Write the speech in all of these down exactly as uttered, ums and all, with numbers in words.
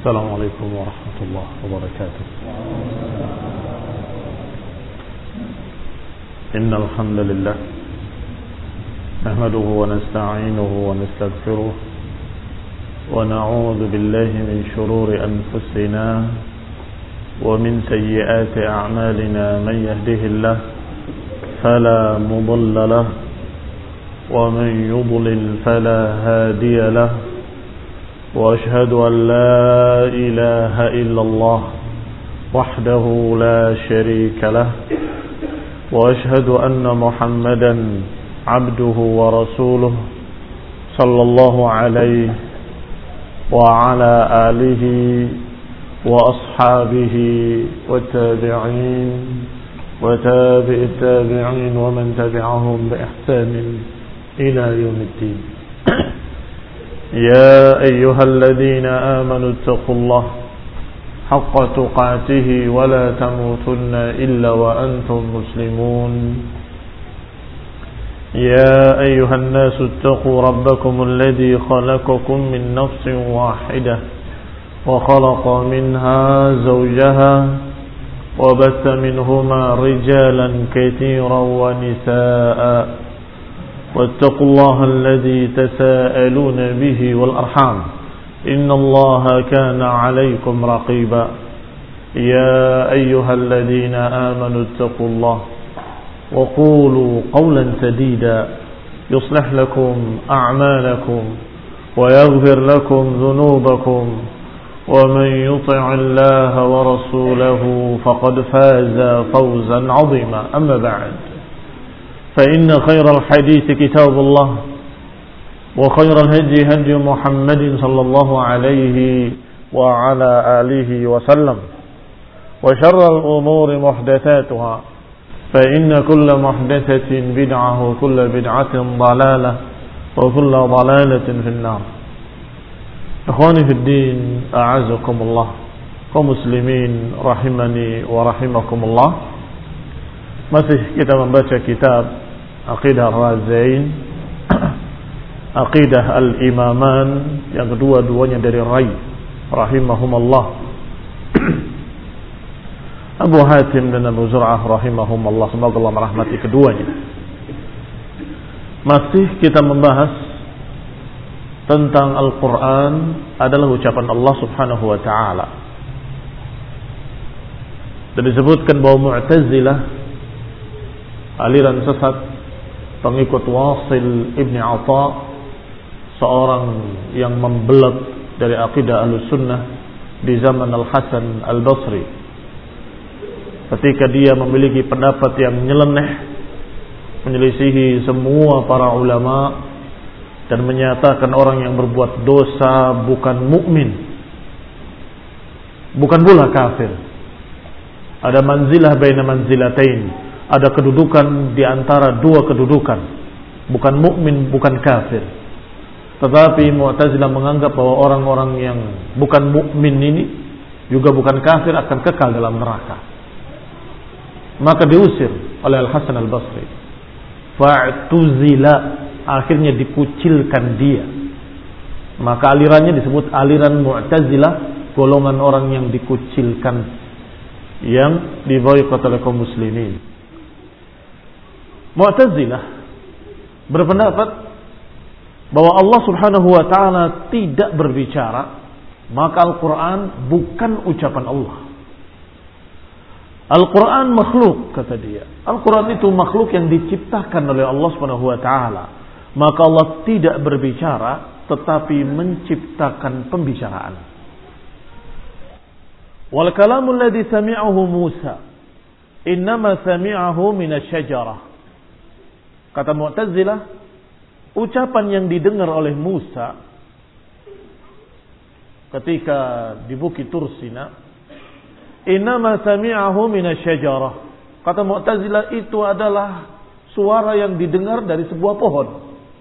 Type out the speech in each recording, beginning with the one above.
السلام عليكم ورحمة الله وبركاته. إن الحمد لله نحمده ونستعينه ونستغفره ونعوذ بالله من شرور أنفسنا ومن سيئات أعمالنا. من يهده الله فلا مضل له ومن يضلل فلا هادي له، وأشهد أن لا إله إلا الله وحده لا شريك له، وأشهد أن محمدا عبده ورسوله صلى الله عليه وعلى آله وأصحابه والتابعين وتابع التابعين ومن تبعهم بإحسان إلى يوم الدين. يا أيها الذين آمنوا اتقوا الله حق تقاته ولا تموتن إلا وأنتم مسلمون. يا أيها الناس اتقوا ربكم الذي خلقكم من نفس واحدة وخلق منها زوجها وبث منهما رجالا كثيرا ونساء، واتقوا الله الذي تساءلون به والأرحام إن الله كان عليكم رقيبا. يا أيها الذين آمنوا اتقوا الله وقولوا قولا سديدا يصلح لكم أعمالكم ويغفر لكم ذنوبكم، ومن يطع الله ورسوله فقد فاز فوزا عظيما. أما بعد، فإن خير الحديث كتاب الله، وخير الهدي هدي محمد صلى الله عليه وعلى آله وسلم، وشر الأمور محدثاتها، فإن كل محدثة بدعة وكل بدعة ضلالة وكل ضلالة في النار. Ikhwani fi din, a'azakumullah, kaum muslimin rahimani wa rahimakumullah. Masih kita membaca kitab Aqidah Ar-Razain, Aqidah Al-Imaman, yang kedua-duanya dari Rai rahimahumullah, Abu Hatim dan Abu Zur'ah rahimahumullah. Semoga Allah merahmati keduanya. Masih kita membahas tentang Al-Quran adalah ucapan Allah subhanahu wa ta'ala. Dan disebutkan bahwa Mu'tazilah, aliran sesat pengikut Wasil Ibn Atha, seorang yang membelat dari akidah Ahlussunnah di zaman Al-Hasan Al-Basri, ketika dia memiliki pendapat yang nyeleneh, menyelisihi semua para ulama, dan menyatakan orang yang berbuat dosa bukan mukmin, bukan pula kafir. Ada manzilah baina manzilatain, ada kedudukan di antara dua kedudukan, bukan mukmin, bukan kafir. Tetapi Mu'tazilah menganggap bahwa orang-orang yang bukan mukmin ini juga bukan kafir akan kekal dalam neraka. Maka diusir oleh Al-Hasan Al-Basri. Fa'tuzila, akhirnya dikucilkan dia. Maka alirannya disebut aliran Mu'tazilah, golongan orang yang dikucilkan, yang diboikot oleh kaum muslimin. Mu'tazilah berpendapat bahwa Allah subhanahu wa ta'ala tidak berbicara, maka Al-Quran bukan ucapan Allah. Al-Quran makhluk, kata dia. Al-Quran itu makhluk yang diciptakan oleh Allah subhanahu wa ta'ala. Maka Allah tidak berbicara, tetapi menciptakan pembicaraan. Wal kalamu alladhi sami'ahu Musa innama sami'ahu minasyajarah. Kata Mu'tazilah, ucapan yang didengar oleh Musa ketika di Bukit Tursina, innama sami'ahu minasyajarah. Kata Mu'tazilah, itu adalah suara yang didengar dari sebuah pohon.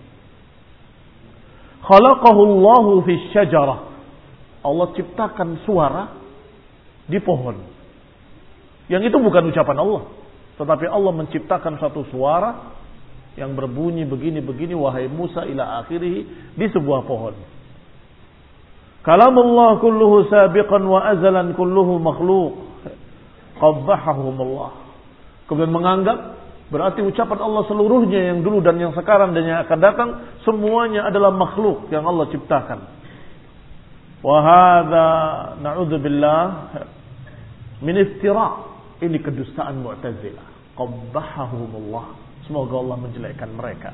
Khalaqahu Allahu fi syajarah. Allah ciptakan suara di pohon. Yang itu bukan ucapan Allah, tetapi Allah menciptakan satu suara yang berbunyi begini-begini, wahai Musa ila akhirih, di sebuah pohon. Kalamullah kulluhu sabiqan wa azalan kulluhu makhluq. Qabbahahumullah. Kemudian menganggap berarti ucapan Allah seluruhnya yang dulu dan yang sekarang dan yang akan datang semuanya adalah makhluk yang Allah ciptakan. Wa hadza na'udzubillah min iftira'. Ini kedustaan Mu'tazilah. Qabbahahumullah. Semoga Allah menjelekkan mereka.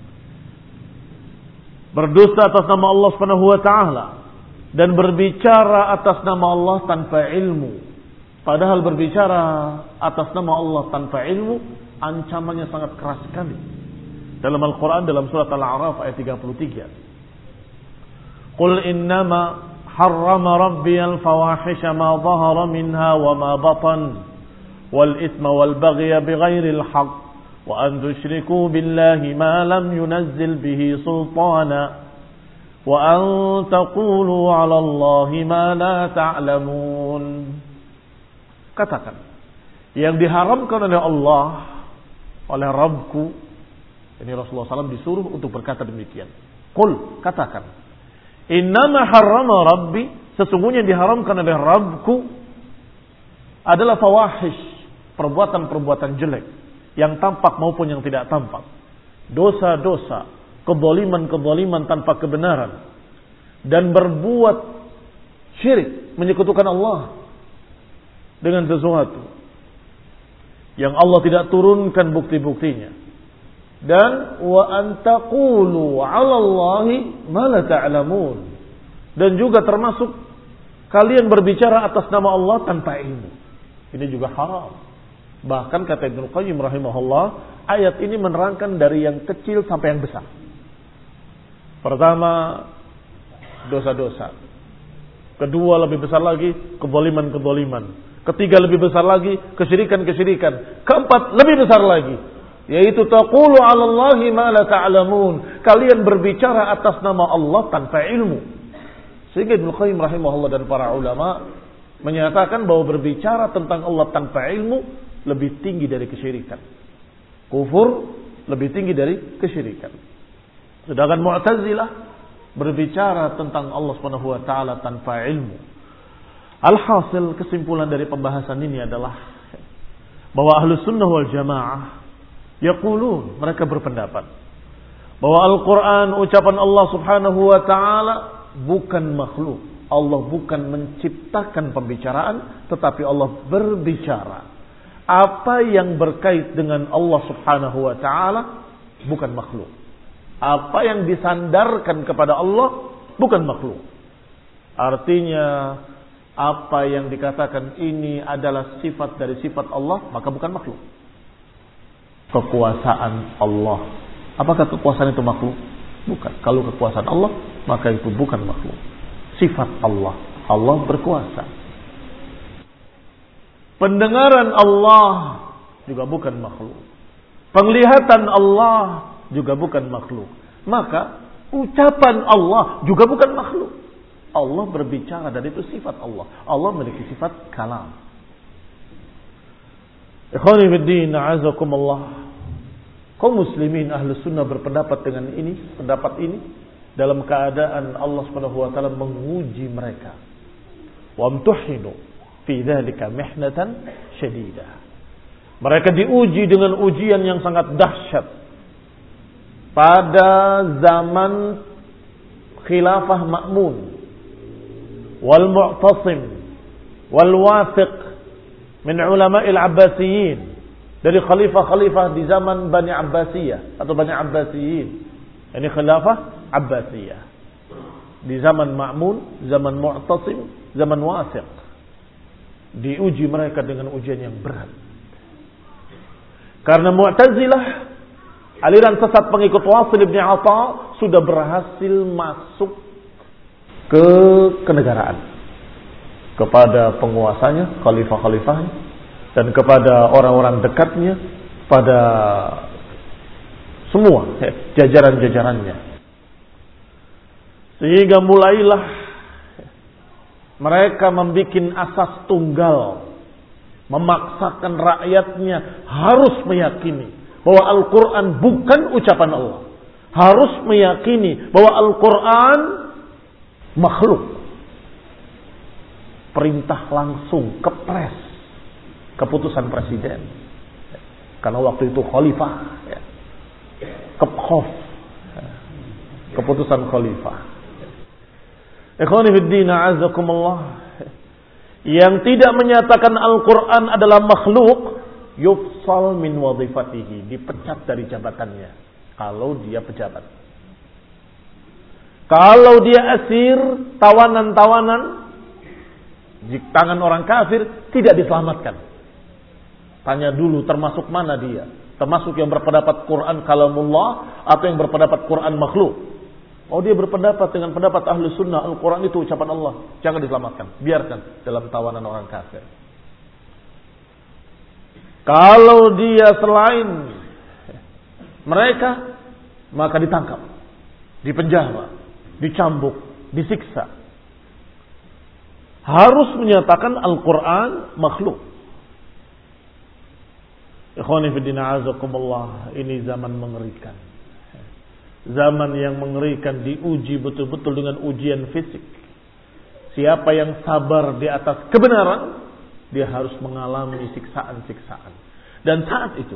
Berdusta atas nama Allah Subhanahu wa taala dan berbicara atas nama Allah tanpa ilmu. Padahal berbicara atas nama Allah tanpa ilmu ancamannya sangat keras sekali. Dalam Al-Quran dalam surat Al-A'raf ayat tiga puluh tiga. Qul innama harrama rabbiyal fawahisha ma dhahara minha wa ma batan wal ithma wal baghya bighairil haqq wa an tusyriku billahi ma lam yunazzil bihi sultana wa an taqulu 'ala Allahi ma la ta'lamun. Katakan, yang diharamkan oleh Allah, oleh Rabbku, ini Rasulullah shallallahu alaihi wasallam disuruh untuk berkata demikian. Qul, katakan, innama harrama rabbi, sesungguhnya diharamkan oleh Rabbku adalah fawahish, perbuatan-perbuatan jelek, yang tampak maupun yang tidak tampak. Dosa-dosa, kezaliman-kezaliman tanpa kebenaran. Dan berbuat syirik, menyekutukan Allah dengan sesuatu yang Allah tidak turunkan bukti-buktinya. Dan wa antaqulu 'ala Allahi ma la ta'lamun. Dan juga termasuk kalian berbicara atas nama Allah tanpa ilmu. Ini juga haram. Bahkan kata Ibnu Qayyim rahimahullah, ayat ini menerangkan dari yang kecil sampai yang besar. Pertama, dosa-dosa. Kedua, lebih besar lagi, kezaliman-kezaliman. Ketiga, lebih besar lagi, kesyirikan-kesyirikan. Keempat, lebih besar lagi, yaitu taqulu 'ala Allahi ma la ta'lamun. Kalian berbicara atas nama Allah tanpa ilmu. Sehingga Ibnu Qayyim rahimahullah dan para ulama menyatakan bahwa berbicara tentang Allah tanpa ilmu lebih tinggi dari kesyirikan. Kufur lebih tinggi dari kesyirikan. Sedangkan Mu'tazilah berbicara tentang Allah Subhanahu wa taala tanpa ilmu. Alhasil, kesimpulan dari pembahasan ini adalah bahwa Ahlus Sunnah wal Jamaah yaqulun, mereka berpendapat bahwa Al-Quran ucapan Allah Subhanahu wa taala bukan makhluk. Allah bukan menciptakan pembicaraan, tetapi Allah berbicara. Apa yang berkait dengan Allah Subhanahu wa taala bukan makhluk. Apa yang disandarkan kepada Allah bukan makhluk. Artinya apa yang dikatakan ini adalah sifat dari sifat Allah, maka bukan makhluk. Kekuasaan Allah, apakah kekuasaan itu makhluk? Bukan. Kalau kekuasaan Allah, maka itu bukan makhluk. Sifat Allah, Allah berkuasa. Pendengaran Allah juga bukan makhluk. Penglihatan Allah juga bukan makhluk. Maka ucapan Allah juga bukan makhluk. Allah berbicara dan itu sifat Allah. Allah memiliki sifat kalam. Ikhwani fiddin, a'azakumullah. Kaum muslimin Ahlus Sunnah berpendapat dengan ini, pendapat ini dalam keadaan Allah Subhanahu wa taala menguji mereka. Wa amtuhinu fi dzalika mihnatan syadidah. Mereka diuji dengan ujian yang sangat dahsyat pada zaman khilafah Ma'mun wal Mu'tasim wal Wathiq min ulama'il Abbasiyin, dari khalifah-khalifah di zaman Bani Abbasiyah atau Bani Abbasiyin. Ini khilafah Abbasiyah. Di zaman Ma'mun, zaman Mu'tasim, zaman Wathiq. Diuji mereka dengan ujian yang berat. Karena Mu'tazilah, aliran sesat pengikut Wasil bin Atha, sudah berhasil masuk ke kenegaraan, kepada penguasanya, khalifah-khalifahnya, dan kepada orang-orang dekatnya, pada semua jajaran-jajarannya. Sehingga mulailah mereka membuat asas tunggal, memaksakan rakyatnya harus meyakini bahwa Al-Quran bukan ucapan Allah, harus meyakini bahwa Al-Quran makhluk, perintah langsung, kepres, keputusan presiden. Karena waktu itu khalifah, ya. Kepkhof, keputusan khalifah. Ikhwani fiddin, a'azakumullah. Yang tidak menyatakan Al-Quran adalah makhluk, yufsal min wadhifatihi, dipecat dari jabatannya kalau dia pejabat. Kalau dia asir, tawanan-tawanan di tangan orang kafir, tidak diselamatkan. Tanya dulu termasuk mana dia, termasuk yang berpendapat Quran kalamullah atau yang berpendapat Quran makhluk. Oh, dia berpendapat dengan pendapat ahli sunnah, Al-Quran itu ucapan Allah, jangan diselamatkan, biarkan dalam tawanan orang kafir. Kalau dia selain mereka, maka ditangkap, dipenjara, dicambuk, disiksa. Harus menyatakan Al-Quran makhluk. Ikhwani fiddina azakumullah, ini zaman mengerikan. Zaman yang mengerikan, diuji betul-betul dengan ujian fisik. Siapa yang sabar di atas kebenaran, dia harus mengalami siksaan-siksaan. Dan saat itu,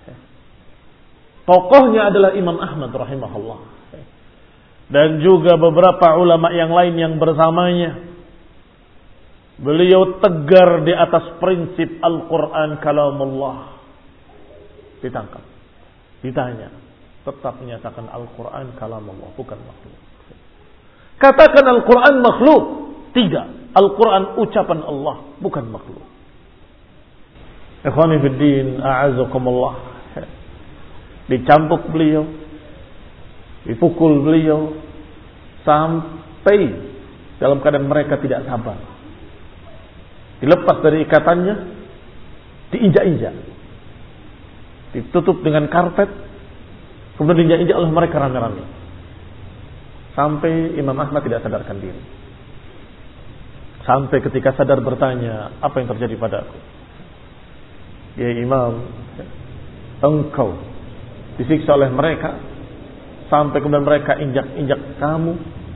tokohnya adalah Imam Ahmad rahimahullah. Dan juga beberapa ulama yang lain yang bersamanya. Beliau tegar di atas prinsip Al-Quran kalamullah. Ditangkap, ditanya, tetap menyatakan Al-Quran kalamullah, bukan makhluk. Katakan Al-Quran makhluk. Tidak, Al-Quran ucapan Allah, bukan makhluk. Ikhwani fiddin, a'azakumullah. Dicambuk beliau, dipukul beliau, sampai dalam keadaan mereka tidak sabar. Dilepas dari ikatannya, diinjak-injak, ditutup dengan karpet, kemudian diinjak-injak oleh mereka rame-rame. Sampai Imam Ahmad tidak sadarkan diri. Sampai ketika sadar bertanya, apa yang terjadi padaku? Ya Imam, engkau disiksa oleh mereka, sampai kemudian mereka injak-injak kamu.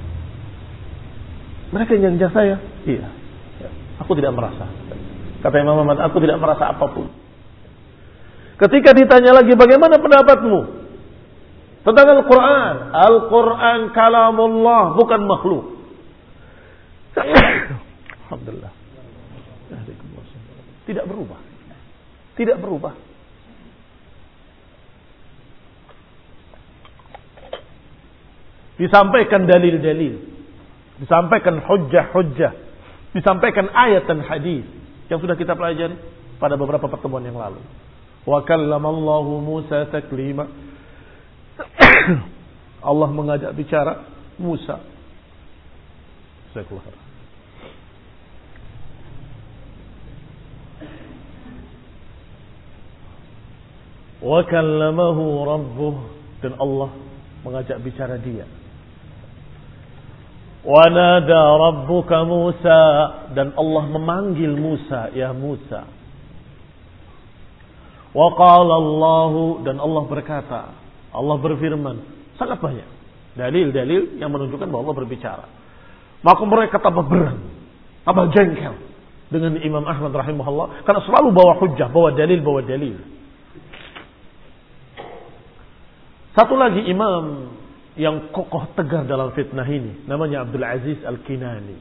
Mereka injak-injak saya? Iya. Aku tidak merasa. Kata Imam Ahmad, aku tidak merasa apapun. Ketika ditanya lagi, bagaimana pendapatmu tentang Al-Quran? Al-Quran kalamullah, bukan makhluk. Alhamdulillah. Tidak berubah. Tidak berubah. Disampaikan dalil-dalil, disampaikan hujjah-hujjah, disampaikan ayat dan hadis yang sudah kita pelajari pada beberapa pertemuan yang lalu. Wa kallamallahu Musa taklima. Allah mengajak bicara Musa. Saya keluar. Wa kallamahu rabbuh, dan Allah mengajak bicara dia. Wa nada rabbuka Musa, dan Allah memanggil Musa, ya Musa. Wa qala Allah, dan Allah berkata, Allah berfirman. Sangat banyak dalil-dalil yang menunjukkan bahwa Allah berbicara. Maka mereka tambah berang, tambah jengkel dengan Imam Ahmad rahimahullah, karena selalu bawa hujjah, bawa dalil, bawa dalil. Satu lagi imam yang kokoh tegar dalam fitnah ini, namanya Abdul Aziz Al-Kinani,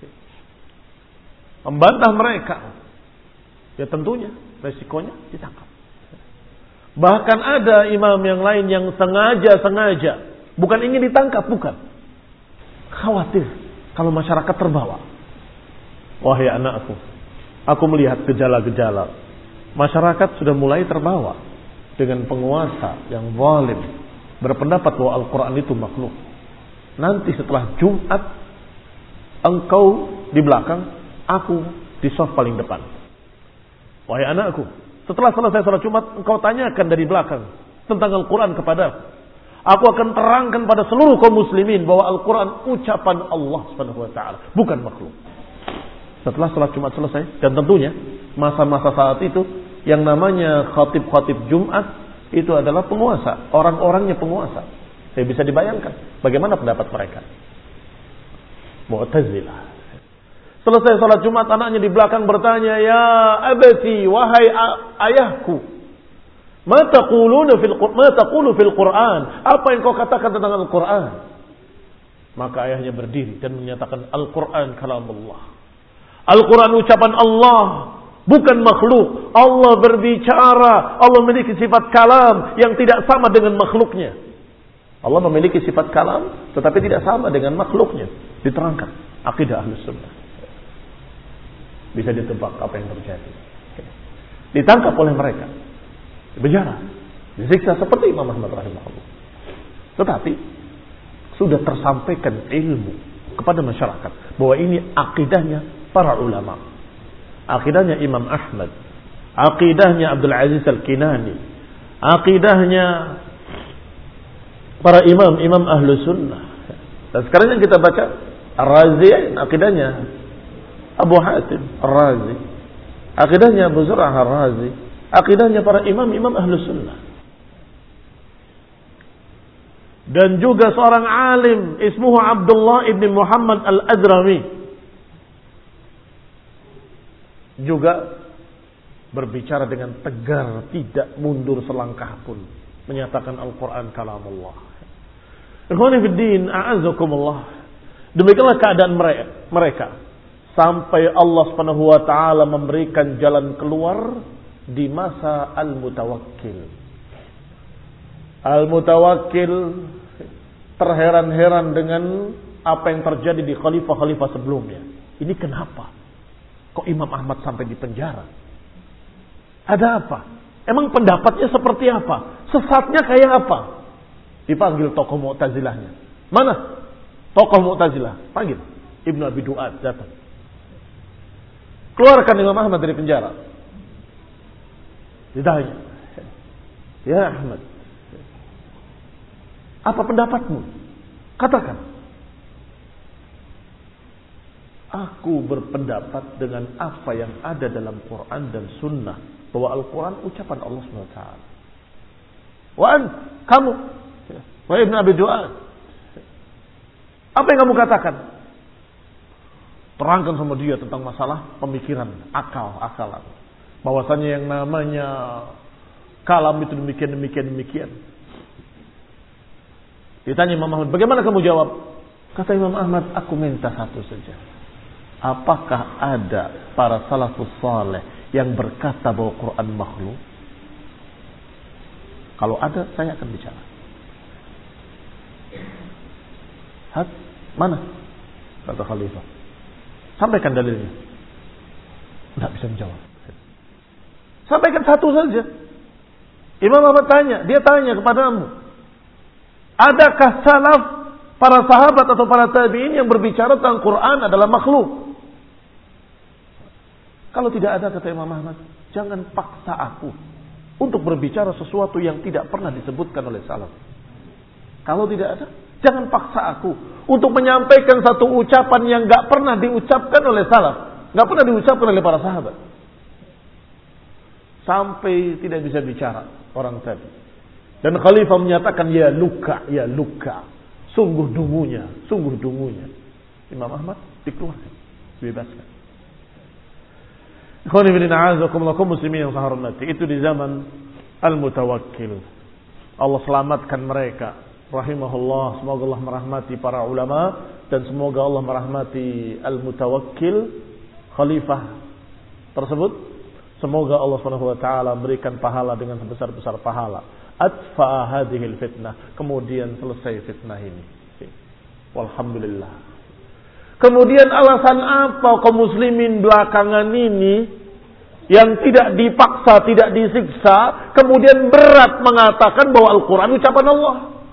membantah mereka. Ya tentunya resikonya ditangkap. Bahkan ada imam yang lain yang sengaja-sengaja, bukan ingin ditangkap, bukan, khawatir kalau masyarakat terbawa. Wahai anakku, aku melihat gejala-gejala masyarakat sudah mulai terbawa dengan penguasa yang zalim, berpendapat bahwa Al-Quran itu makhluk. Nanti setelah Jumat, engkau di belakang, aku di saf paling depan. Wahai anakku, setelah selesai salat Jumat, engkau tanyakan dari belakang tentang Al-Quran kepadaku. Aku akan terangkan pada seluruh kaum muslimin bahwa Al-Quran ucapan Allah Subhanahu wa taala, bukan makhluk. Setelah salat Jumat selesai, dan tentunya masa-masa saat itu yang namanya khatib-khatib Jumat itu adalah penguasa, orang-orangnya penguasa. Saya bisa dibayangkan bagaimana pendapat mereka. Mu'tazilah. Selesai salat Jumat, anaknya di belakang bertanya, "Ya abati, wahai ayahku, ma taquluna fil Qur'an? Ma taqulu fil Qur'an? Apa yang kau katakan tentang Al-Qur'an?" Maka ayahnya berdiri dan menyatakan, "Al-Qur'an kalamullah." Al-Qur'an ucapan Allah, bukan makhluk. Allah berbicara, Allah memiliki sifat kalam yang tidak sama dengan makhluknya. Allah memiliki sifat kalam tetapi tidak sama dengan makhluknya. Diterangkan akidah Ahlus Sunnah. Bisa ditebak apa yang terjadi. Ditangkap oleh mereka, dipenjara, disiksa seperti Imam Ahmad rahimahullah. Tetapi sudah tersampaikan ilmu kepada masyarakat bahwa ini akidahnya para ulama, akidahnya Imam Ahmad, akidahnya Abdul Aziz Al-Kinani, akidahnya para imam-imam Ahlus Sunnah. Dan sekarang yang kita baca Ar-Razi, akidahnya Abu Hatim Ar-Razi, akidahnya Abu Zur'ah Ar-Razi, akidahnya para imam-imam Ahlus Sunnah. Dan juga seorang alim ismuhu Abdullah ibn Muhammad Al-Adrami juga berbicara dengan tegar, tidak mundur selangkah pun, menyatakan Al-Quran kalamullah. Ikhwani fiddin, a'azakumullah. Demikianlah keadaan mereka sampai Allah Subhanahu wa taala memberikan jalan keluar di masa Al-Mutawakkil. Al-Mutawakkil terheran-heran dengan apa yang terjadi di khalifah-khalifah sebelumnya. Ini kenapa? Kok Imam Ahmad sampai di penjara? Ada apa? Emang pendapatnya seperti apa? Sesatnya kayak apa? Dipanggil tokoh Mu'tazilahnya. Mana tokoh Mu'tazilah? Panggil. Ibnu Abi Du'ad datang. Keluarkan Imam Ahmad dari penjara. Ditanya, "Ya Ahmad, apa pendapatmu? Katakan." "Aku berpendapat dengan apa yang ada dalam Quran dan Sunnah, bahwa Al-Quran ucapan Allah subhanahu wa taala. Wa an, kamu, wa Ibn Abi Du'ad, apa yang kamu katakan?" Terangkan sama dia tentang masalah pemikiran, akal, akalan. Bahwasanya yang namanya kalam itu demikian, demikian, demikian. Ditanya Imam Ahmad, "Bagaimana kamu jawab?" Kata Imam Ahmad, "Aku minta satu saja. Apakah ada para salafus saleh yang berkata bahwa Quran makhluk? Kalau ada, saya akan bicara." Hat, mana? Kata Khalifah. "Sampaikan dalilnya." Tidak bisa menjawab. Sampaikan satu saja. Imam Ahmad tanya, dia tanya kepadamu, adakah salaf, para sahabat atau para tabi'in yang berbicara tentang Quran adalah makhluk? Kalau tidak ada, kata Imam Ahmad, jangan paksa aku untuk berbicara sesuatu yang tidak pernah disebutkan oleh salaf. Kalau tidak ada, jangan paksa aku untuk menyampaikan satu ucapan yang gak pernah diucapkan oleh salaf, gak pernah diucapkan oleh para sahabat. Sampai tidak bisa bicara orang tadi. Dan Khalifah menyatakan, "Ya luka, ya luka. Sungguh dungunya, sungguh dungunya." Imam Ahmad dikeluarkan, dibebaskan. Ikhwani fillah, a'azakumullah, kaum muslimin yang saya hormati. Itu di zaman Al-Mutawakkil. Allah selamatkan mereka. Rahimahullah, semoga Allah merahmati para ulama dan semoga Allah merahmati Al-Mutawakkil, khalifah tersebut. Semoga Allah Subhanahu wa taala berikan pahala dengan sebesar-besar pahala. Atfa hadhil fitnah, kemudian selesai fitnah ini. Walhamdulillah. Kemudian alasan apa kaum muslimin belakangan ini yang tidak dipaksa, tidak disiksa, kemudian berat mengatakan bahwa Al-Quran ucapan Allah?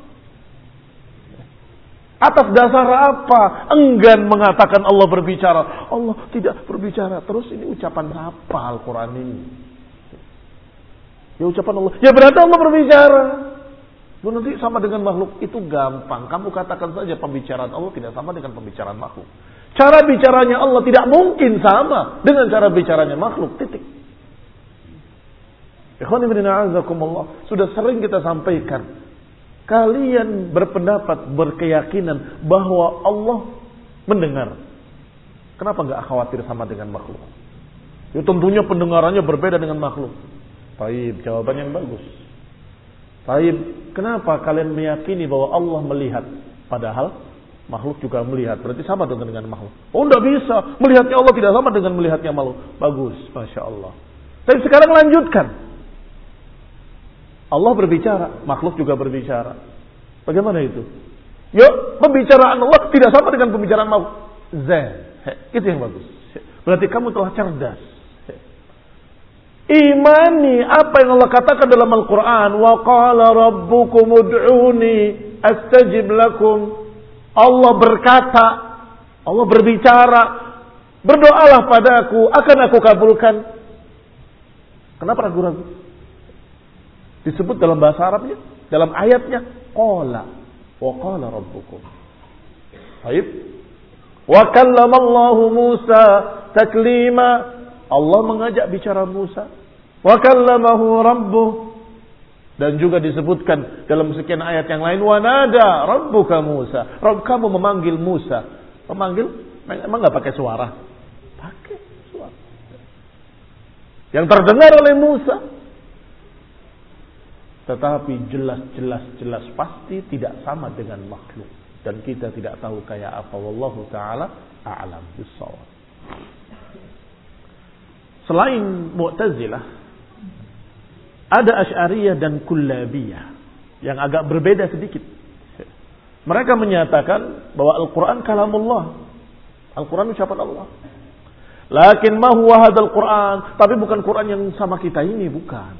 Atas dasar apa enggan mengatakan Allah berbicara? Allah tidak berbicara. Terus ini ucapan apa Al-Quran ini? Ya ucapan Allah. Ya berarti Allah berbicara. Bu, nanti sama dengan makhluk. Itu gampang. Kamu katakan saja pembicaraan Allah tidak sama dengan pembicaraan makhluk. Cara bicaranya Allah tidak mungkin sama dengan cara bicaranya makhluk. Titik. Ikhwani fillah, a'azakumullah. Sudah sering kita sampaikan. Kalian berpendapat, berkeyakinan bahwa Allah mendengar. Kenapa nggak khawatir sama dengan makhluk? Ya tentunya pendengarannya berbeda dengan makhluk. Baik, jawaban yang bagus. Baik, kenapa kalian meyakini bahwa Allah melihat? Padahal makhluk juga melihat. Berarti sama dengan, dengan makhluk. Oh, tidak bisa. Melihatnya Allah tidak sama dengan melihatnya makhluk. Bagus, Masya Allah. Tapi sekarang lanjutkan. Allah berbicara, makhluk juga berbicara. Bagaimana itu? Yuk, pembicaraan Allah tidak sama dengan pembicaraan makhluk. Zen. Itu yang bagus. Berarti kamu telah cerdas. Imani apa yang Allah katakan dalam Al-Quran. Wa qala rabbukum ud'uni astajib lakum. Allah berkata, Allah berbicara, berdoalah padaku, akan aku kabulkan. Kenapa ragu-ragu? Disebut dalam bahasa Arabnya, dalam ayatnya, qala, wa qala rabbukum. Baik. Wa kallama Allahu Musa taklima. Allah mengajak bicara Musa. Wa kallamahu rabbuh. Dan juga disebutkan dalam sekian ayat yang lain, wa nada rabbuka Musa. Rabb kamu memanggil Musa. Memanggil emang enggak pakai suara? Pakai suara. Yang terdengar oleh Musa. Tetapi jelas-jelas jelas pasti tidak sama dengan makhluk. Dan kita tidak tahu kayak apa. Wallahu ta'ala a'lam bissawab. Selain Mu'tazilah, ada Asy'ariyah dan Kullabiyah yang agak berbeda sedikit. Mereka menyatakan bahwa Al-Quran kalamullah. Al-Quran ucapan Allah. Lakin ma huwa hadzal Quran, tapi bukan Quran yang sama kita ini, bukan.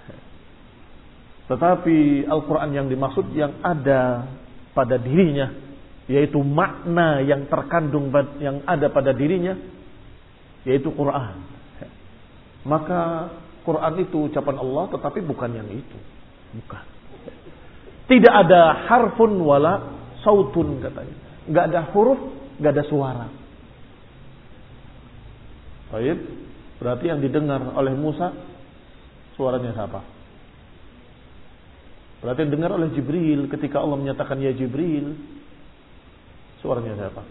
Tetapi Al-Quran yang dimaksud yang ada pada dirinya, yaitu makna yang terkandung yang ada pada dirinya, yaitu Quran. Maka Quran itu ucapan Allah, tetapi bukan yang itu. Bukan. Tidak ada harfun wala sautun katanya. Enggak ada huruf, enggak ada suara. Baik. Berarti yang didengar oleh Musa suaranya siapa? Berarti yang didengar oleh Jibril ketika Allah menyatakan ya Jibril, suaranya siapa?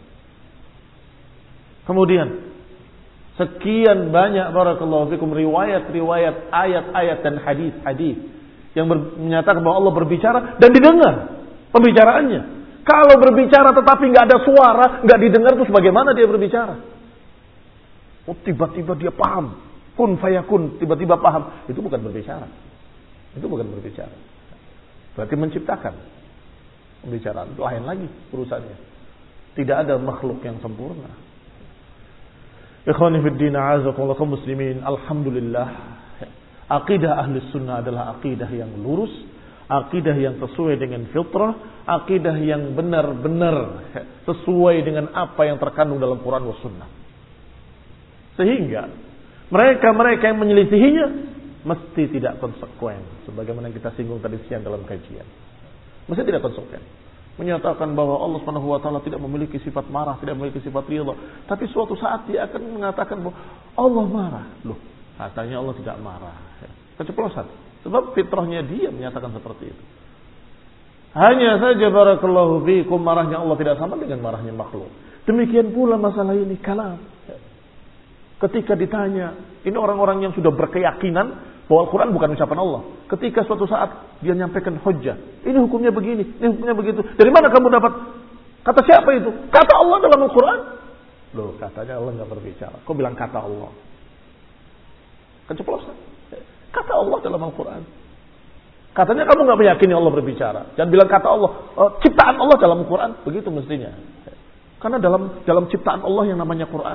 Kemudian sekian banyak barakallahu fikum riwayat-riwayat, ayat-ayat dan hadis-hadis yang ber, menyatakan bahwa Allah berbicara dan didengar pembicaraannya. Kalau berbicara tetapi nggak ada suara, nggak didengar, terus bagaimana dia berbicara? Oh, tiba-tiba dia paham, kun fayakun, tiba-tiba paham, itu bukan berbicara. Itu bukan berbicara. Berarti menciptakan pembicaraan. Lain lagi urusannya. Tidak ada makhluk yang sempurna. Ikhwani fid din, a'azakumullah kaum muslimin, alhamdulillah. Akidah ahli sunnah adalah akidah yang lurus, akidah yang sesuai dengan fitrah, akidah yang benar-benar sesuai dengan apa yang terkandung dalam Quran wa sunnah. Sehingga mereka-mereka yang menyelisihinya mesti tidak konsekuen, sebagaimana kita singgung tadi siang dalam kajian. Mesti tidak konsekuen. Menyatakan bahwa Allah Subhanahu wa taala tidak memiliki sifat marah, tidak memiliki sifat ridha, tapi suatu saat dia akan mengatakan bahwa Allah marah. Loh, katanya Allah tidak marah. Keceplosan. Sebab fitrahnya dia menyatakan seperti itu. Hanya saja barakallahu fiikum, marahnya Allah tidak sama dengan marahnya makhluk. Demikian pula masalah ini kalam. Ketika ditanya, ini orang-orang yang sudah berkeyakinan bahwa Al-Quran bukan ucapan Allah. Ketika suatu saat dia nyampaikan hujjah, ini hukumnya begini, ini hukumnya begitu. Dari mana kamu dapat? Kata siapa itu? Kata Allah dalam Al-Quran. Loh, katanya Allah nggak berbicara. Kau bilang kata Allah? Keceplosan. Kata Allah dalam Al-Quran. Katanya kamu nggak meyakini Allah berbicara. Jangan bilang kata Allah. Oh, ciptaan Allah dalam Al-Quran. Begitu mestinya. Karena dalam dalam ciptaan Allah yang namanya Quran.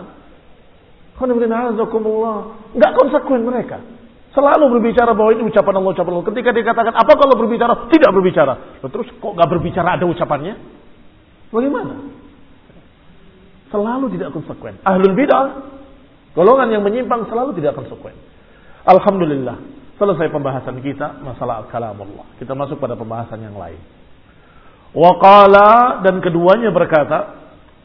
Nggak konsekuen mereka. Selalu berbicara bahwa ini ucapan Allah, ucapan Allah. Ketika dikatakan apa kalau berbicara, tidak berbicara. Terus kok nggak berbicara ada ucapannya? Bagaimana? Selalu tidak konsekuen. Ahlul bid'ah, golongan yang menyimpang selalu tidak konsekuen. Alhamdulillah, selesai pembahasan kita masalah kalamullah. Kita masuk pada pembahasan yang lain. Wa qala, dan keduanya berkata,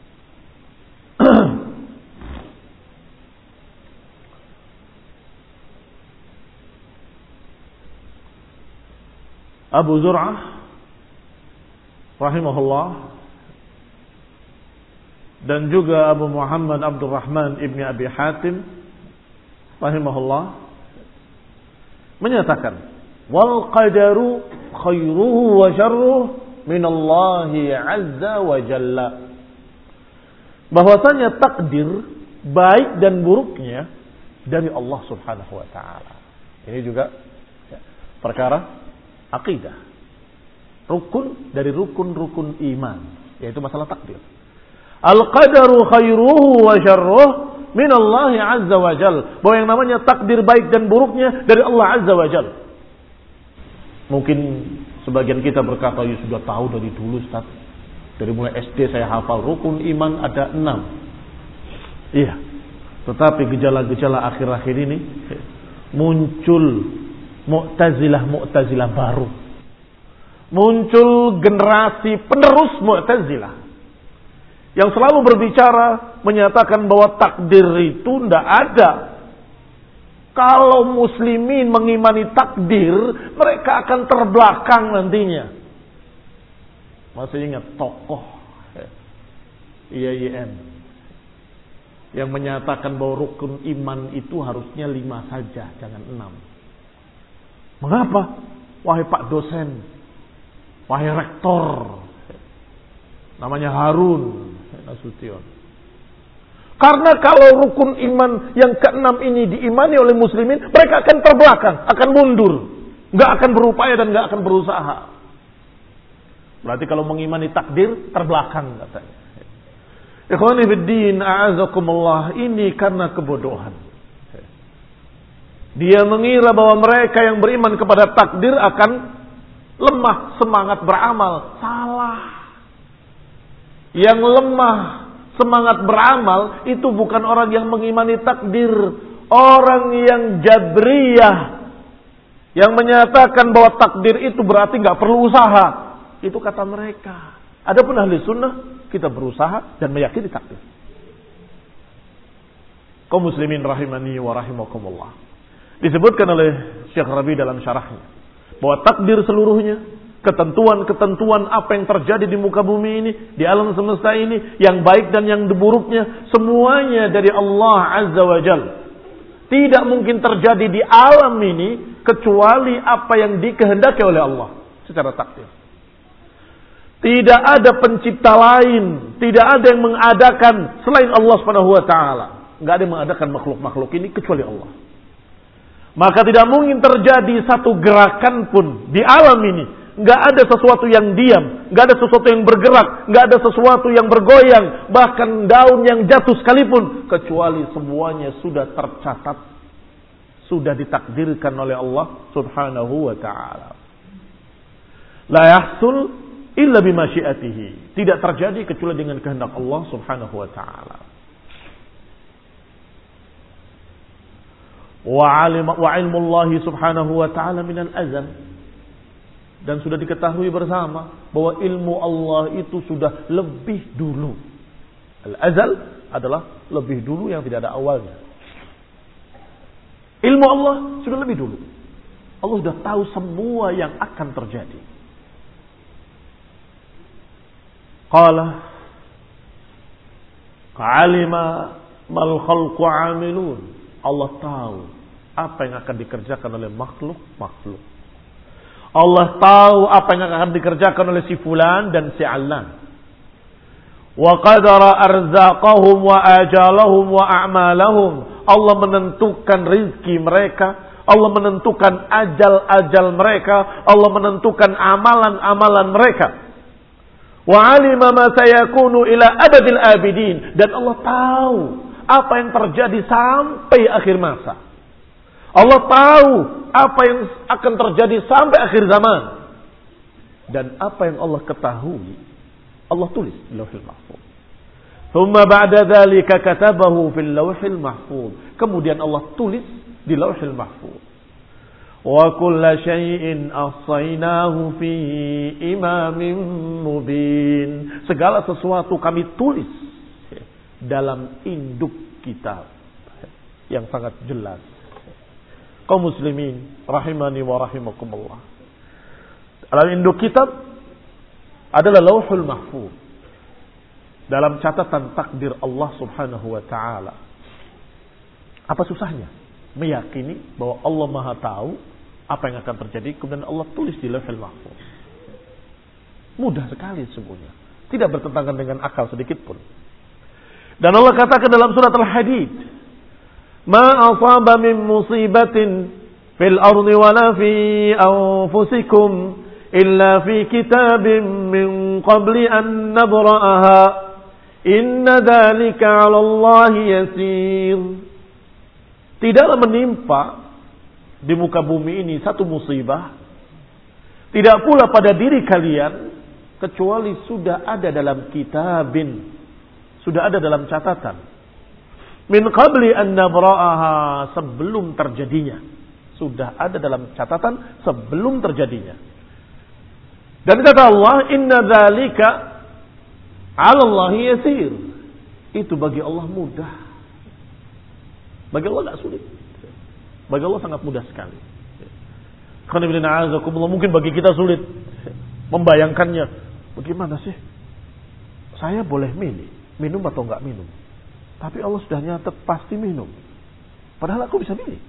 Abu Zur'ah rahimahullah dan juga Abu Muhammad Abdurrahman Ibni Abi Hatim rahimahullah menyatakan, wal qadaru khairuhu wa syarruhu minallahi azza wa jalla. Bahwasanya takdir baik dan buruknya dari Allah Subhanahu wa taala. Ini juga ya, perkara akidah. Rukun dari rukun-rukun iman, yaitu masalah takdir. Al-qadaru khairuhu wa syarruhu minallahi azza wa jal. Bahwa yang namanya takdir baik dan buruknya dari Allah azza wa jal. Mungkin sebagian kita berkata, ya sudah tahu dari dulu Ustaz. Dari mulai S D saya hafal rukun iman ada enam. Iya. Tetapi gejala-gejala akhir-akhir ini muncul Mu'tazilah-Mu'tazilah baru. Muncul generasi penerus Mu'tazilah yang selalu berbicara menyatakan bahwa takdir itu tidak ada. Kalau muslimin mengimani takdir, mereka akan terbelakang nantinya. Masih ingat tokoh I A I N yang menyatakan bahwa rukun iman itu harusnya lima saja, jangan enam. Mengapa? Wahai Pak dosen, wahai rektor, namanya Harun Nasution. Karena kalau rukun iman yang keenam ini diimani oleh muslimin, mereka akan terbelakang, akan mundur, nggak akan berupaya dan nggak akan berusaha. Berarti kalau mengimani takdir terbelakang katanya. Ikhwani fiddin, a'azakumullah, ini karena kebodohan. Dia mengira bahwa mereka yang beriman kepada takdir akan lemah semangat beramal. Salah. Yang lemah semangat beramal itu bukan orang yang mengimani takdir. Orang yang jabriyah, yang menyatakan bahwa takdir itu berarti gak perlu usaha. Itu kata mereka. Adapun ahli sunnah, kita berusaha dan meyakini takdir. Kaum muslimin rahimani wa rahimakumullah. Disebutkan oleh Syekh Rabi dalam syarahnya bahwa takdir seluruhnya, ketentuan-ketentuan apa yang terjadi di muka bumi ini, di alam semesta ini, yang baik dan yang buruknya, semuanya dari Allah Azza wa Jalla. Tidak mungkin terjadi di alam ini kecuali apa yang dikehendaki oleh Allah secara takdir. Tidak ada pencipta lain, tidak ada yang mengadakan selain Allah Subhanahu wa taala. Enggak ada yang mengadakan makhluk-makhluk ini kecuali Allah. Maka tidak mungkin terjadi satu gerakan pun di alam ini. Enggak ada sesuatu yang diam, enggak ada sesuatu yang bergerak, enggak ada sesuatu yang bergoyang, bahkan daun yang jatuh sekalipun, kecuali semuanya sudah tercatat, sudah ditakdirkan oleh Allah Subhanahu wa taala. La yahsul illa bimasyiatihi. Tidak terjadi kecuali dengan kehendak Allah Subhanahu wa taala. Wa alima wa ilmu Allah Subhanahu wa taala minal azal. Dan sudah diketahui bersama bahwa ilmu Allah itu sudah lebih dulu. Al-azal adalah lebih dulu yang tidak ada awalnya. Ilmu Allah sudah lebih dulu. Allah sudah tahu semua yang akan terjadi. Qala Alima mal khalqu amilun. Allah tahu apa yang akan dikerjakan oleh makhluk-makhluk. Allah tahu apa yang akan dikerjakan oleh si fulan dan si allan. Wa qadara arzaqahum wa ajalahum wa a'malahum. Allah menentukan rizki mereka, Allah menentukan ajal-ajal mereka, Allah menentukan amalan-amalan mereka. Wa alima ma sayakunu ila abadil abidin. Dan Allah tahu apa yang terjadi sampai akhir masa. Allah tahu apa yang akan terjadi sampai akhir zaman. Dan apa yang Allah ketahui, Allah tulis di Lauhul Mahfuz. Thumma ba'da dzalika katabahu fil Lauhil Mahfuz. Kemudian Allah tulis di Lauhul Mahfuz. Wa kulla syai'in ahsaynahu fi imamin mubin. Segala sesuatu kami tulis dalam induk kitab yang sangat jelas. Kaum muslimin rahimani wa rahimakumullah. Dalam induk kitab adalah Lauhul Mahfuz. dalam catatan takdir Allah Subhanahu wa taala. Apa susahnya meyakini bahwa Allah Maha tahu apa yang akan terjadi, kemudian Allah tulis di Lauhul Mahfuz. Mudah sekali semuanya, tidak bertentangan dengan akal sedikit pun. Dan Allah katakan dalam surat Al-Hadid, "Ma asaba min musibatin fil ardi wala fi anfusikum illa fi kitabim min qabli an nabra'aha inna dzalika 'ala Allah yasir." Tidaklah menimpa di muka bumi ini satu musibah, tidak pula pada diri kalian, kecuali sudah ada dalam kitabin, sudah ada dalam catatan. Min qabli an nabra'aha, sebelum terjadinya. Sudah ada dalam catatan sebelum terjadinya. Dan kata Allah, inna dzalika 'ala Allah yasir. Itu bagi Allah mudah. Bagi Allah tidak sulit. Bagi Allah sangat mudah sekali. Mungkin bagi kita sulit membayangkannya. Bagaimana sih? Saya boleh milih, minum atau enggak minum. Tapi Allah sudah nyatet pasti minum. Padahal aku bisa milih.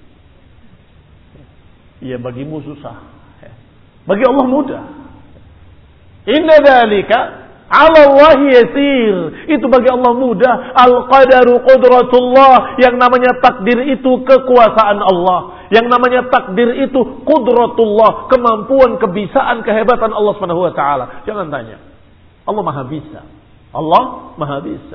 Iya, bagimu susah. Bagi Allah mudah. Inna dzalika 'ala Allah yasir. Itu bagi Allah mudah. Al-qadaru qudratullah. Yang namanya takdir itu kekuasaan Allah. Yang namanya takdir itu qudratullah, kemampuan, kebisaan, kehebatan Allah Subhanahu wa taala. Jangan tanya. Allah Maha bisa. Allah Maha bisa.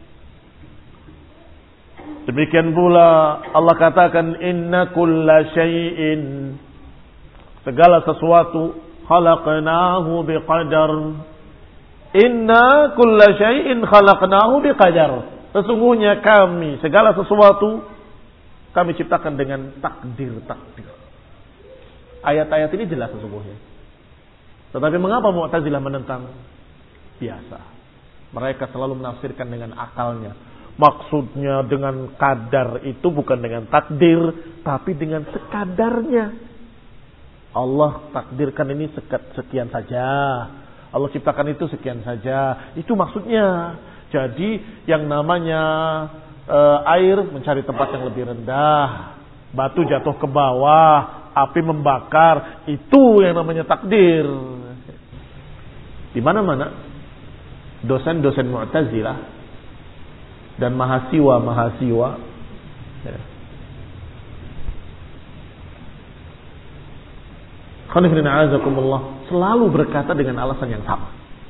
Demikian pula Allah katakan, inna kulla syai'in, segala sesuatu, khalaqnahu biqadar. Inna kulla syai'in khalaqnahu biqadar. Sesungguhnya kami segala sesuatu kami ciptakan dengan takdir-takdir. Ayat-ayat ini jelas sesungguhnya. Tetapi mengapa Mu'tazilah menentang? Biasa. Mereka selalu menafsirkan dengan akalnya. Maksudnya dengan kadar itu bukan dengan takdir, tapi dengan sekadarnya. Allah takdirkan ini sekian saja. Allah ciptakan itu sekian saja. Itu maksudnya. Jadi yang namanya e, air mencari tempat yang lebih rendah, batu jatuh ke bawah, api membakar, itu yang namanya takdir. Di mana-mana dosen-dosen Mu'tazilah dan mahasiswa-mahasiswa ya, selalu berkata dengan alasan yang sama.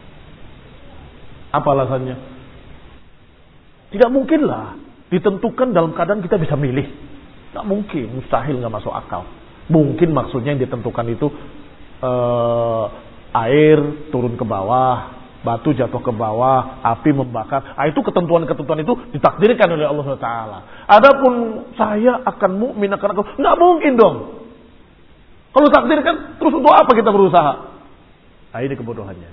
Apa alasannya? Tidak mungkinlah ditentukan dalam keadaan kita bisa milih. Tidak mungkin, mustahil, nggak masuk akal. Mungkin maksudnya yang ditentukan itu eh, air turun ke bawah, batu jatuh ke bawah, api membakar. Ah, itu ketentuan-ketentuan itu ditakdirkan oleh Allah subhanahu wa taala. Adapun saya akan mukmin akan aku, nggak mungkin dong. Kalau takdirkan, terus untuk apa kita berusaha? Nah, ini kebodohannya.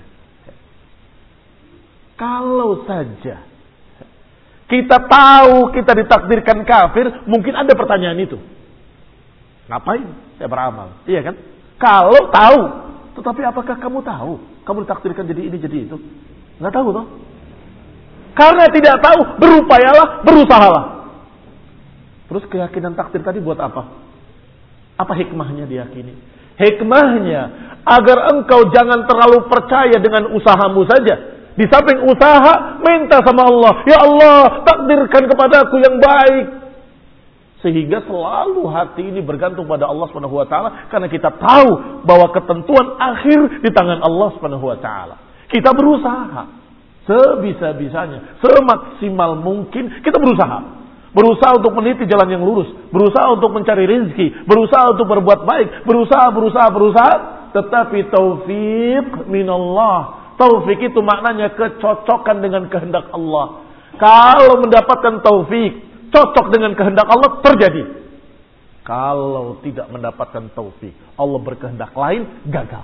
Kalau saja kita tahu kita ditakdirkan kafir, mungkin ada pertanyaan itu. Ngapain saya beramal? Iya kan? Kalau tahu, tetapi apakah kamu tahu? Kamu ditakdirkan jadi ini, jadi itu? Nggak tahu toh? Karena tidak tahu, berupayalah, berusahalah. Terus keyakinan takdir tadi buat apa? Apa hikmahnya diyakini? Hikmahnya agar engkau jangan terlalu percaya dengan usahamu saja. Di samping usaha, minta sama Allah, ya Allah, takdirkan kepadaku yang baik. Sehingga selalu hati ini bergantung pada Allah subhanahu wa taala, karena kita tahu bahwa ketentuan akhir di tangan Allah subhanahu wa taala. Kita berusaha sebisa-bisanya, semaksimal mungkin kita berusaha. Berusaha untuk meniti jalan yang lurus, berusaha untuk mencari rezeki, berusaha untuk berbuat baik, berusaha, berusaha, berusaha, tetapi taufik minallah. Taufik itu maknanya kecocokan dengan kehendak Allah. Kalau mendapatkan taufik, cocok dengan kehendak Allah, terjadi. Kalau tidak mendapatkan taufik, Allah berkehendak lain, gagal.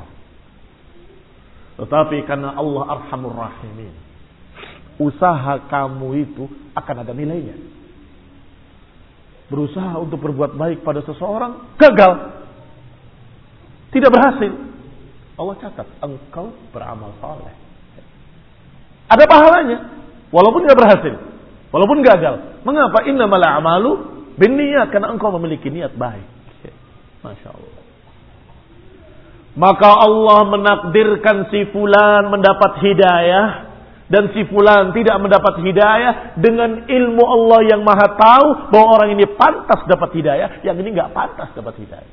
Tetapi karena Allah Arhamur Rahimin, usaha kamu itu akan ada nilainya. Berusaha untuk berbuat baik pada seseorang, gagal, tidak berhasil, Allah catat engkau beramal saleh, ada pahalanya. Walaupun tidak berhasil, walaupun gagal. Mengapa? Innamal a'malu binniyat, karena engkau memiliki niat baik. Masya Allah. Maka Allah menakdirkan si fulan mendapat hidayah dan si fulan tidak mendapat hidayah dengan ilmu Allah yang maha tahu bahwa orang ini pantas dapat hidayah, yang ini nggak pantas dapat hidayah.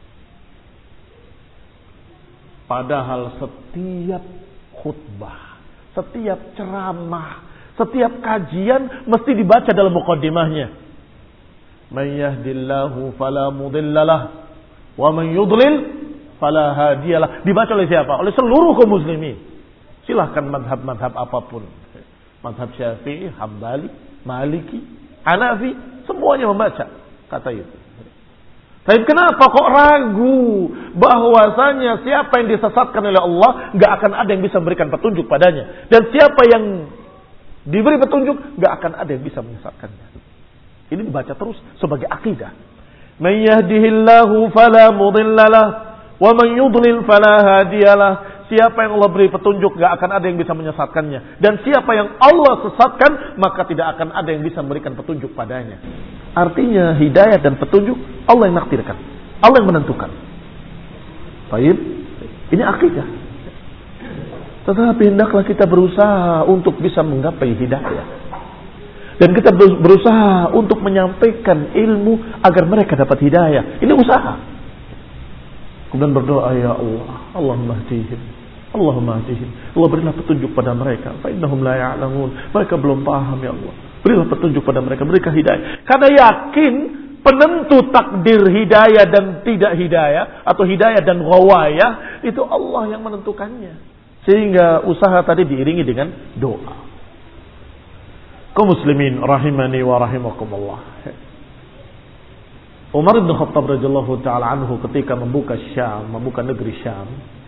Padahal setiap khutbah, setiap ceramah, setiap kajian mesti dibaca dalam muqaddimahnya. Man yahdillahu fala mudhillalah wa man yudlil fala hadiyalah. Dibaca oleh siapa? Oleh seluruh kaum muslimin. Silahkan madhab-madhab apapun. Madhab Syafi'i, Hambali, Maliki, Hanafi, semuanya membaca kata itu. Tapi kenapa kok ragu bahwasanya siapa yang disesatkan oleh Allah gak akan ada yang bisa memberikan petunjuk padanya, dan siapa yang diberi petunjuk gak akan ada yang bisa menyesatkannya. Ini dibaca terus sebagai akidah. Man yahdihillahu fala mudhillalah wa man yudlil fala hadiyalah. Siapa yang Allah beri petunjuk gak akan ada yang bisa menyesatkannya, dan siapa yang Allah sesatkan maka tidak akan ada yang bisa memberikan petunjuk padanya. Artinya hidayah dan petunjuk Allah yang nakdirkan, Allah yang menentukan. Baik, ini akidah. Tetapi hendaklah kita berusaha untuk bisa menggapai hidayah, dan kita berusaha untuk menyampaikan ilmu agar mereka dapat hidayah. Ini usaha. Kemudian berdoa, ya Allah, Allahumma hdihim, Allahumma hdihim. Allah berilah petunjuk pada mereka. Fa innahum la ya'lamun. Mereka belum paham, ya Allah. Berilah petunjuk pada mereka, berikan hidayah. Karena yakin penentu takdir hidayah dan tidak hidayah, atau hidayah dan ghawayah, itu Allah yang menentukannya. Sehingga usaha tadi diiringi dengan doa. Kaum muslimin rahimani wa rahimakumullah. Umar bin Khattab radhiyallahu taala anhu ketika membuka Syam, membuka negeri Syam,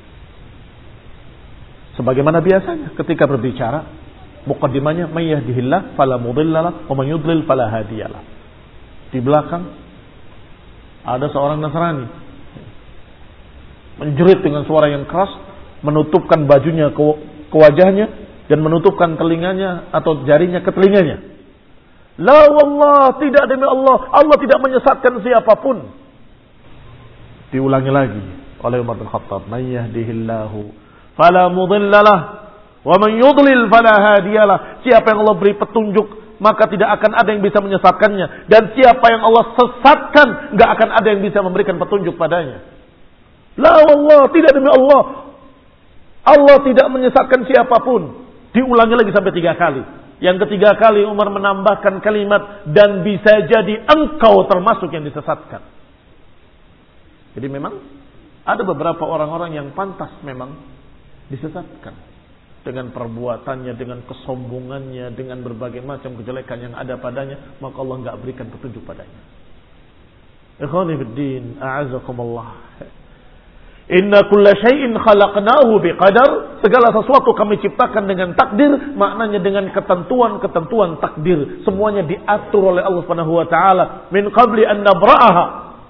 sebagaimana biasanya ketika berbicara, muqaddimahnya may yahdihillah fala mudhillalah wa man yudlil fala hadiyalah. Di belakang ada seorang Nasrani menjerit dengan suara yang keras, menutupkan bajunya ke, ke wajahnya dan menutupkan telinganya atau jarinya ke telinganya. La wallah, tidak demi Allah, Allah tidak menyesatkan siapapun. Diulangi lagi oleh Umar bin Khattab, may yahdihillahu fala mudhillalah wa man yudlil fala hadiyalah. Siapa yang Allah beri petunjuk maka tidak akan ada yang bisa menyesatkannya, dan siapa yang Allah sesatkan enggak akan ada yang bisa memberikan petunjuk padanya. La wallah, tidak demi Allah, Allah tidak menyesatkan siapapun. Diulangi lagi sampai tiga kali. Yang ketiga kali Umar menambahkan kalimat, dan bisa jadi engkau termasuk yang disesatkan. Jadi memang ada beberapa orang-orang yang pantas memang disesatkan dengan perbuatannya, dengan kesombongannya, dengan berbagai macam kejelekan yang ada padanya, maka Allah enggak berikan petunjuk padanya. Ikhwani fiddin, a'azakumullah. Inna kulla syai'in khalaqnahu biqadar. Segala sesuatu kami ciptakan dengan takdir, maknanya dengan ketentuan-ketentuan takdir. Semuanya diatur oleh Allah Subhanahu wa taala min qabli an nabra'aha.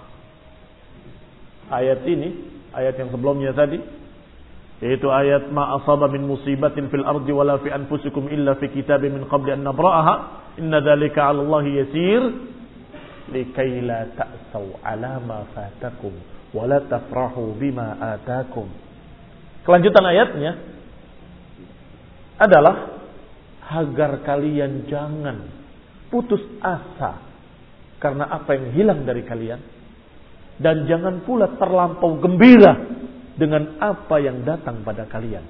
Ayat ini, ayat yang sebelumnya tadi, yaitu ayat ma asaba min musibatin fil ardi wala fi anfusikum illa fi kitabin min qabli an nabra'aha. Inna dzalika 'ala Allahi yasir likay la ta'saw 'ala ma fatakum wala tafrahu bima atakum. Kelanjutan ayatnya adalah agar kalian jangan putus asa karena apa yang hilang dari kalian, dan jangan pula terlampau gembira dengan apa yang datang pada kalian.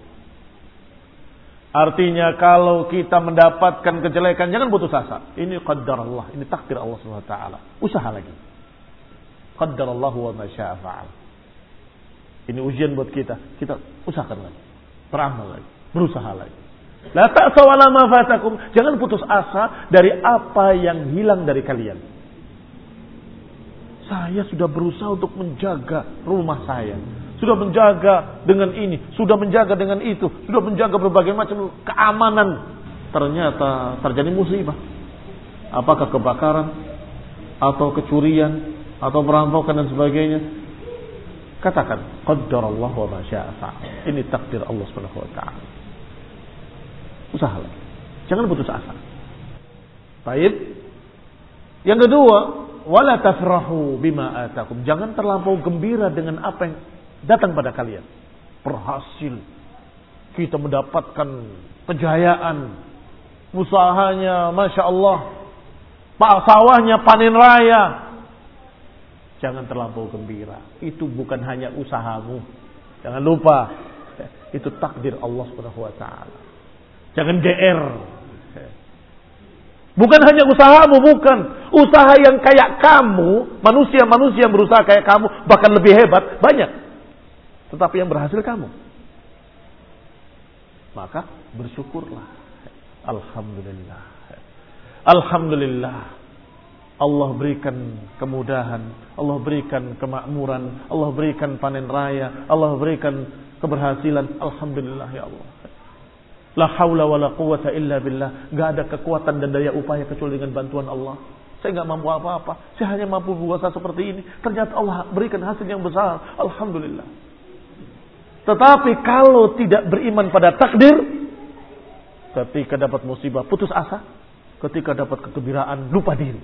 Artinya kalau kita mendapatkan kejelekan, jangan putus asa. Ini qadar Allah, ini takdir Allah Subhanahu wa taala. Usaha lagi. Qaddarallahu wa ma syaa fa'al. Ini ujian buat kita. Kita usahakan lagi, beramal lagi, berusaha lagi. La ta'saw 'ala ma fatakum. Jangan putus asa dari apa yang hilang dari kalian. Saya sudah berusaha untuk menjaga rumah saya, sudah menjaga dengan ini, sudah menjaga dengan itu, sudah menjaga berbagai macam keamanan. Ternyata terjadi musibah. Apakah kebakaran atau kecurian atau perampokan dan sebagainya? Katakan qaddarallahu wa ma syaa fa'al. Ini takdir Allah Subhanahu wa taala. Usaha lagi. Jangan putus asa. Baik. Yang kedua, wala tafrahu bima atakum. Jangan terlampau gembira dengan apa yang datang pada kalian. Berhasil. Kita mendapatkan kejayaan. Usahanya, Masya Allah. Pak sawahnya panen raya. Jangan terlampau gembira. Itu bukan hanya usahamu. Jangan lupa. Itu takdir Allah subhanahu wa taala. Jangan G R. Bukan hanya usahamu, bukan. Usaha yang kayak kamu, manusia-manusia yang berusaha kayak kamu, bahkan lebih hebat, banyak. Tetapi yang berhasil kamu. Maka bersyukurlah. Alhamdulillah. Alhamdulillah. Allah berikan kemudahan, Allah berikan kemakmuran, Allah berikan panen raya, Allah berikan keberhasilan. Alhamdulillah ya Allah. La haula wala quwwata illa billah. Gak ada kekuatan dan daya upaya kecuali dengan bantuan Allah. Saya gak mampu apa-apa. Saya hanya mampu berusaha seperti ini. Ternyata Allah berikan hasil yang besar. Alhamdulillah. Tetapi kalau tidak beriman pada takdir, ketika dapat musibah putus asa, ketika dapat kegembiraan lupa diri.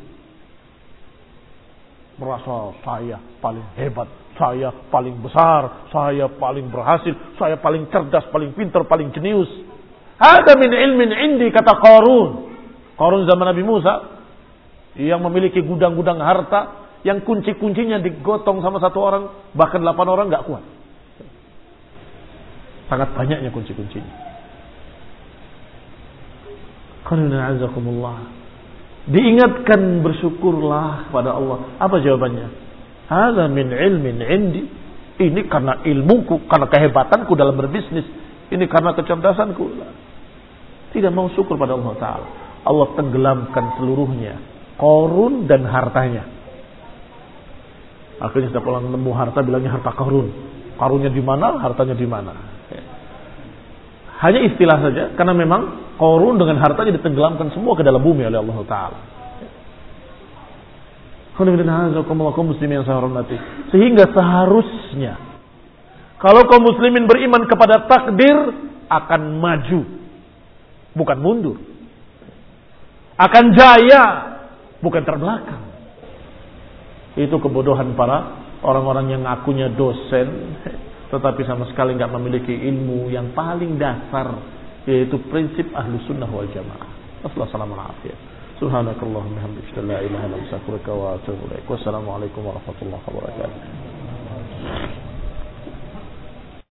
Merasa saya paling hebat, saya paling besar, saya paling berhasil, saya paling cerdas, paling pintar, paling jenius. Ada min ilmin indi, kata Qarun. Qarun zaman Nabi Musa yang memiliki gudang-gudang harta yang kunci-kuncinya digotong sama satu orang, bahkan delapan orang gak kuat. Sangat banyaknya kunci-kuncinya. Qanuna azakumullah. Diingatkan bersyukurlah pada Allah. Apa jawabannya? Hadza min ilmin indi. Ini karena ilmuku, karena kehebatanku dalam berbisnis. Ini karena kecerdasanku. Tidak mau syukur pada Allah Ta'ala. Allah tenggelamkan seluruhnya. Qarun dan hartanya. Akhirnya setiap orang nemu harta bilangnya harta Qarun. Qarunnya di mana, hartanya di mana. Hanya istilah saja. Karena memang Qarun dengan hartanya ditenggelamkan semua ke dalam bumi oleh Allah Ta'ala. Muslimin yang saya hormati. Sehingga seharusnya kalau kaum muslimin beriman kepada takdir, akan maju, bukan mundur. Akan jaya, bukan terbelakang. Itu kebodohan para orang-orang yang ngakunya dosen, tetapi sama sekali nggak memiliki ilmu yang paling dasar, yaitu prinsip ahlu sunnah wal jamaah. Wassalamualaikum Subhanakallahumma hamdika la ilaha illa anta astaghfiruka wa atubu ilaik. Wassalamualaikum warahmatullahi wabarakatuh.